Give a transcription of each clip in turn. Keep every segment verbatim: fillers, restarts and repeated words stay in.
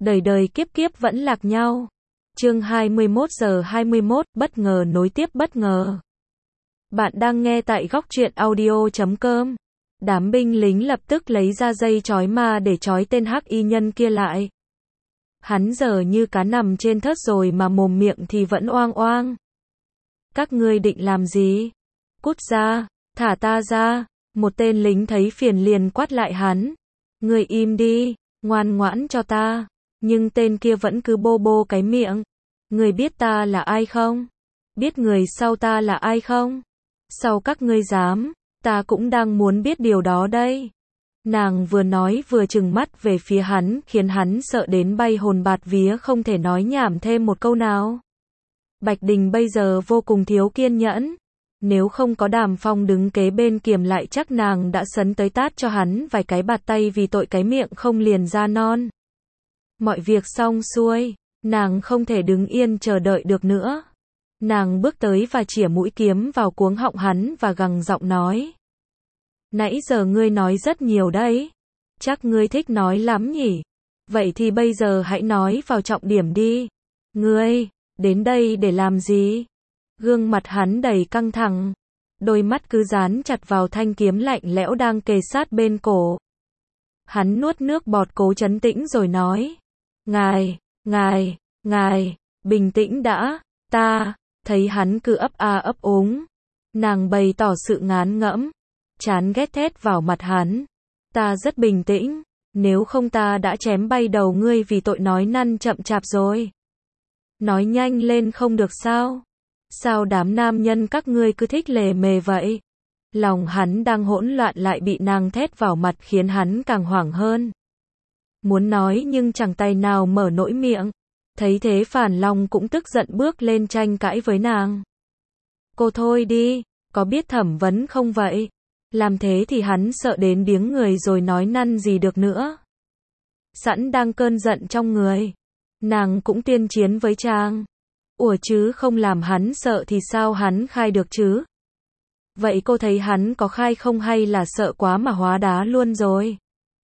đời đời kiếp kiếp vẫn lạc nhau. Chương hai mươi mốt giờ hai mươi mốt, bất ngờ nối tiếp bất ngờ. Bạn đang nghe tại góc truyện audio chấm com. Đám binh lính lập tức lấy ra dây trói ma để trói tên hắc y nhân kia lại. Hắn giờ như cá nằm trên thớt rồi mà mồm miệng thì vẫn oang oang. Các ngươi định làm gì? Cút ra, thả ta ra. Một tên lính thấy phiền liền quát lại hắn. Ngươi im đi, ngoan ngoãn cho ta. Nhưng tên kia vẫn cứ bô bô cái miệng. Ngươi biết ta là ai không? Biết người sau ta là ai không? Sau các ngươi dám, ta cũng đang muốn biết điều đó đây. Nàng vừa nói vừa trừng mắt về phía hắn, khiến hắn sợ đến bay hồn bạt vía, không thể nói nhảm thêm một câu nào. Bạch Đình bây giờ vô cùng thiếu kiên nhẫn. Nếu không có Đàm Phong đứng kế bên kiềm lại chắc nàng đã sấn tới tát cho hắn vài cái bạt tay vì tội cái miệng không liền ra non. Mọi việc xong xuôi, nàng không thể đứng yên chờ đợi được nữa. Nàng bước tới và chĩa mũi kiếm vào cuống họng hắn và gằn giọng nói. Nãy giờ ngươi nói rất nhiều đấy. Chắc ngươi thích nói lắm nhỉ? Vậy thì bây giờ hãy nói vào trọng điểm đi. Ngươi, đến đây để làm gì? Gương mặt hắn đầy căng thẳng. Đôi mắt cứ dán chặt vào thanh kiếm lạnh lẽo đang kề sát bên cổ. Hắn nuốt nước bọt cố trấn tĩnh rồi nói. Ngài, ngài, ngài, bình tĩnh đã, ta, thấy hắn cứ ấp a ấp úng. Nàng bày tỏ sự ngán ngẫm, chán ghét thét vào mặt hắn. Ta rất bình tĩnh, nếu không ta đã chém bay đầu ngươi vì tội nói năn chậm chạp rồi. Nói nhanh lên không được sao? Sao đám nam nhân các ngươi cứ thích lề mề vậy? Lòng hắn đang hỗn loạn lại bị nàng thét vào mặt khiến hắn càng hoảng hơn. Muốn nói nhưng chẳng tay nào mở nổi miệng. Thấy thế Phàn Long cũng tức giận bước lên tranh cãi với nàng. Cô thôi đi, có biết thẩm vấn không vậy? Làm thế thì hắn sợ đến điếng người rồi nói năn gì được nữa. Sẵn đang cơn giận trong người, nàng cũng tuyên chiến với chàng. Ủa chứ không làm hắn sợ thì sao hắn khai được chứ? Vậy cô thấy hắn có khai không hay là sợ quá mà hóa đá luôn rồi?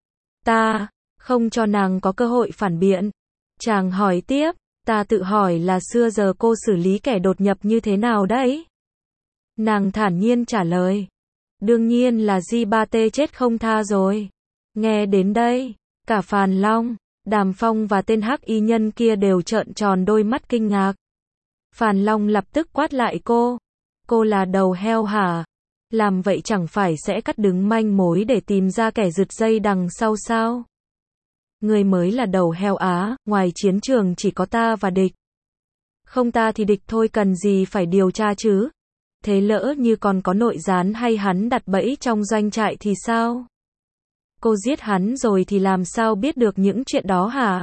Ta không cho nàng có cơ hội phản biện. Chàng hỏi tiếp, ta tự hỏi là xưa giờ cô xử lý kẻ đột nhập như thế nào đấy? Nàng thản nhiên trả lời. Đương nhiên là Di Ba Tê chết không tha rồi. Nghe đến đây, cả Phàn Long, Đàm Phong và tên hắc y nhân kia đều trợn tròn đôi mắt kinh ngạc. Phàn Long lập tức quát lại cô. Cô là đầu heo hả? Làm vậy chẳng phải sẽ cắt đứng manh mối để tìm ra kẻ giật dây đằng sau sao? Người mới là đầu heo á, ngoài chiến trường chỉ có ta và địch. Không ta thì địch thôi, cần gì phải điều tra chứ? Thế lỡ như còn có nội gián hay hắn đặt bẫy trong doanh trại thì sao? Cô giết hắn rồi thì làm sao biết được những chuyện đó hả?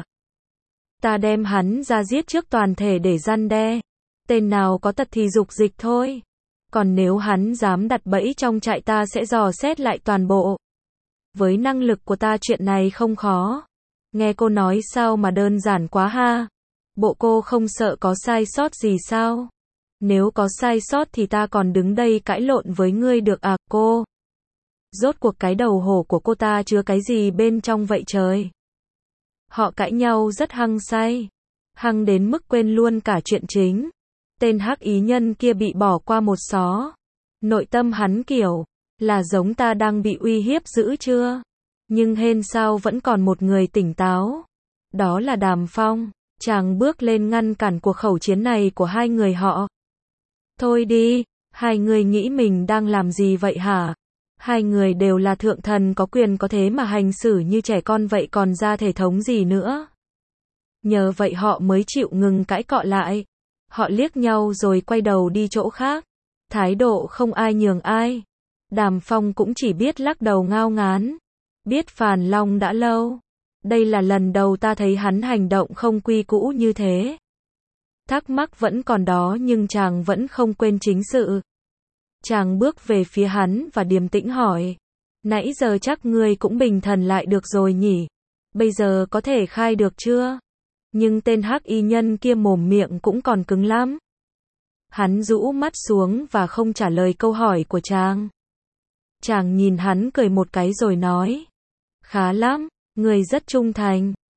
Ta đem hắn ra giết trước toàn thể để răn đe. Tên nào có tật thì dục dịch thôi. Còn nếu hắn dám đặt bẫy trong trại ta sẽ dò xét lại toàn bộ. Với năng lực của ta chuyện này không khó. Nghe cô nói sao mà đơn giản quá ha. Bộ cô không sợ có sai sót gì sao? Nếu có sai sót thì ta còn đứng đây cãi lộn với ngươi được à cô? Rốt cuộc cái đầu hổ của cô ta chứa cái gì bên trong vậy trời? Họ cãi nhau rất hăng say. Hăng đến mức quên luôn cả chuyện chính. Tên hắc ý nhân kia bị bỏ qua một xó. Nội tâm hắn kiểu, là giống ta đang bị uy hiếp dữ chưa? Nhưng hên sao vẫn còn một người tỉnh táo. Đó là Đàm Phong. Chàng bước lên ngăn cản cuộc khẩu chiến này của hai người họ. Thôi đi, hai người nghĩ mình đang làm gì vậy hả? Hai người đều là thượng thần có quyền có thế mà hành xử như trẻ con vậy còn ra thể thống gì nữa. Nhờ vậy họ mới chịu ngừng cãi cọ lại. Họ liếc nhau rồi quay đầu đi chỗ khác. Thái độ không ai nhường ai. Đàm Phong cũng chỉ biết lắc đầu ngao ngán. Biết Phàn Long đã lâu. Đây là lần đầu ta thấy hắn hành động không quy cũ như thế. Thắc mắc vẫn còn đó nhưng chàng vẫn không quên chính sự. Chàng bước về phía hắn và điềm tĩnh hỏi. Nãy giờ chắc ngươi cũng bình thần lại được rồi nhỉ? Bây giờ có thể khai được chưa? Nhưng tên hắc y nhân kia mồm miệng cũng còn cứng lắm. Hắn rũ mắt xuống và không trả lời câu hỏi của chàng. Chàng nhìn hắn cười một cái rồi nói. Khá lắm, người rất trung thành.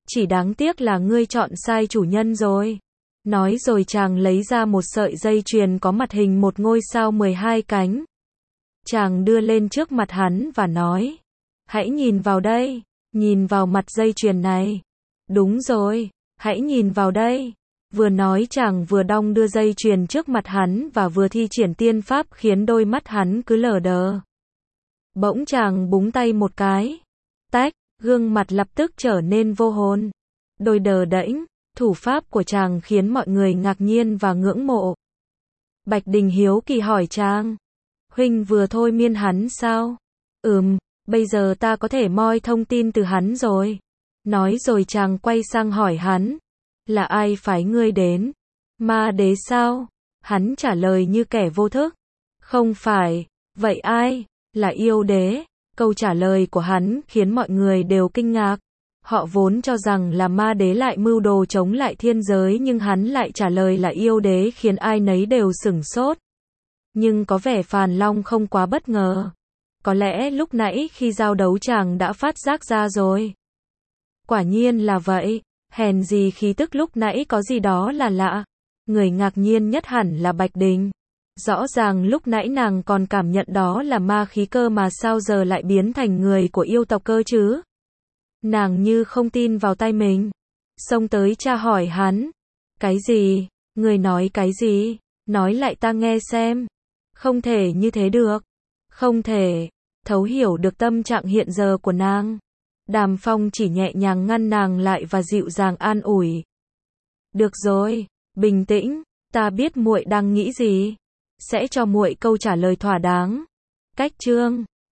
chỉ đáng tiếc là ngươi chọn sai chủ nhân rồi. Nói rồi chàng lấy ra một sợi dây chuyền có mặt hình một ngôi sao mười hai cánh. Chàng đưa lên trước mặt hắn và nói, hãy nhìn vào đây, nhìn vào mặt dây chuyền này. Đúng rồi, hãy nhìn vào đây. Vừa nói chàng vừa đong đưa dây chuyền trước mặt hắn và vừa thi triển tiên pháp khiến đôi mắt hắn cứ lờ đờ. Bỗng chàng búng tay một cái. Tách, gương mặt lập tức trở nên vô hồn. Đôi đờ đễnh, thủ pháp của chàng khiến mọi người ngạc nhiên và ngưỡng mộ. Bạch Đình hiếu kỳ hỏi chàng, huynh vừa thôi miên hắn sao? Ừm, bây giờ ta có thể moi thông tin từ hắn rồi. Nói rồi chàng quay sang hỏi hắn, là ai phái ngươi đến? Ma đế sao? Hắn trả lời như kẻ vô thức. Không phải, vậy ai? Là yêu đế. Câu trả lời của hắn khiến mọi người đều kinh ngạc. Họ vốn cho rằng là ma đế lại mưu đồ chống lại thiên giới nhưng hắn lại trả lời là yêu đế khiến ai nấy đều sửng sốt. Nhưng có vẻ Phàn Long không quá bất ngờ. Có lẽ lúc nãy khi giao đấu chàng đã phát giác ra rồi. Quả nhiên là vậy, hèn gì khí tức lúc nãy có gì đó là lạ. Người ngạc nhiên nhất hẳn là Bạch Đình. Rõ ràng lúc nãy nàng còn cảm nhận đó là ma khí cơ mà sao giờ lại biến thành người của yêu tộc cơ chứ? Nàng như không tin vào tay mình. Xông tới tra hỏi hắn. Cái gì? Người nói cái gì? Nói lại ta nghe xem. Không thể như thế được. Không thể. Thấu hiểu được tâm trạng hiện giờ của nàng. Đàm Phong chỉ nhẹ nhàng ngăn nàng lại và dịu dàng an ủi. Được rồi, bình tĩnh, ta biết muội đang nghĩ gì, sẽ cho muội câu trả lời thỏa đáng. Cách chương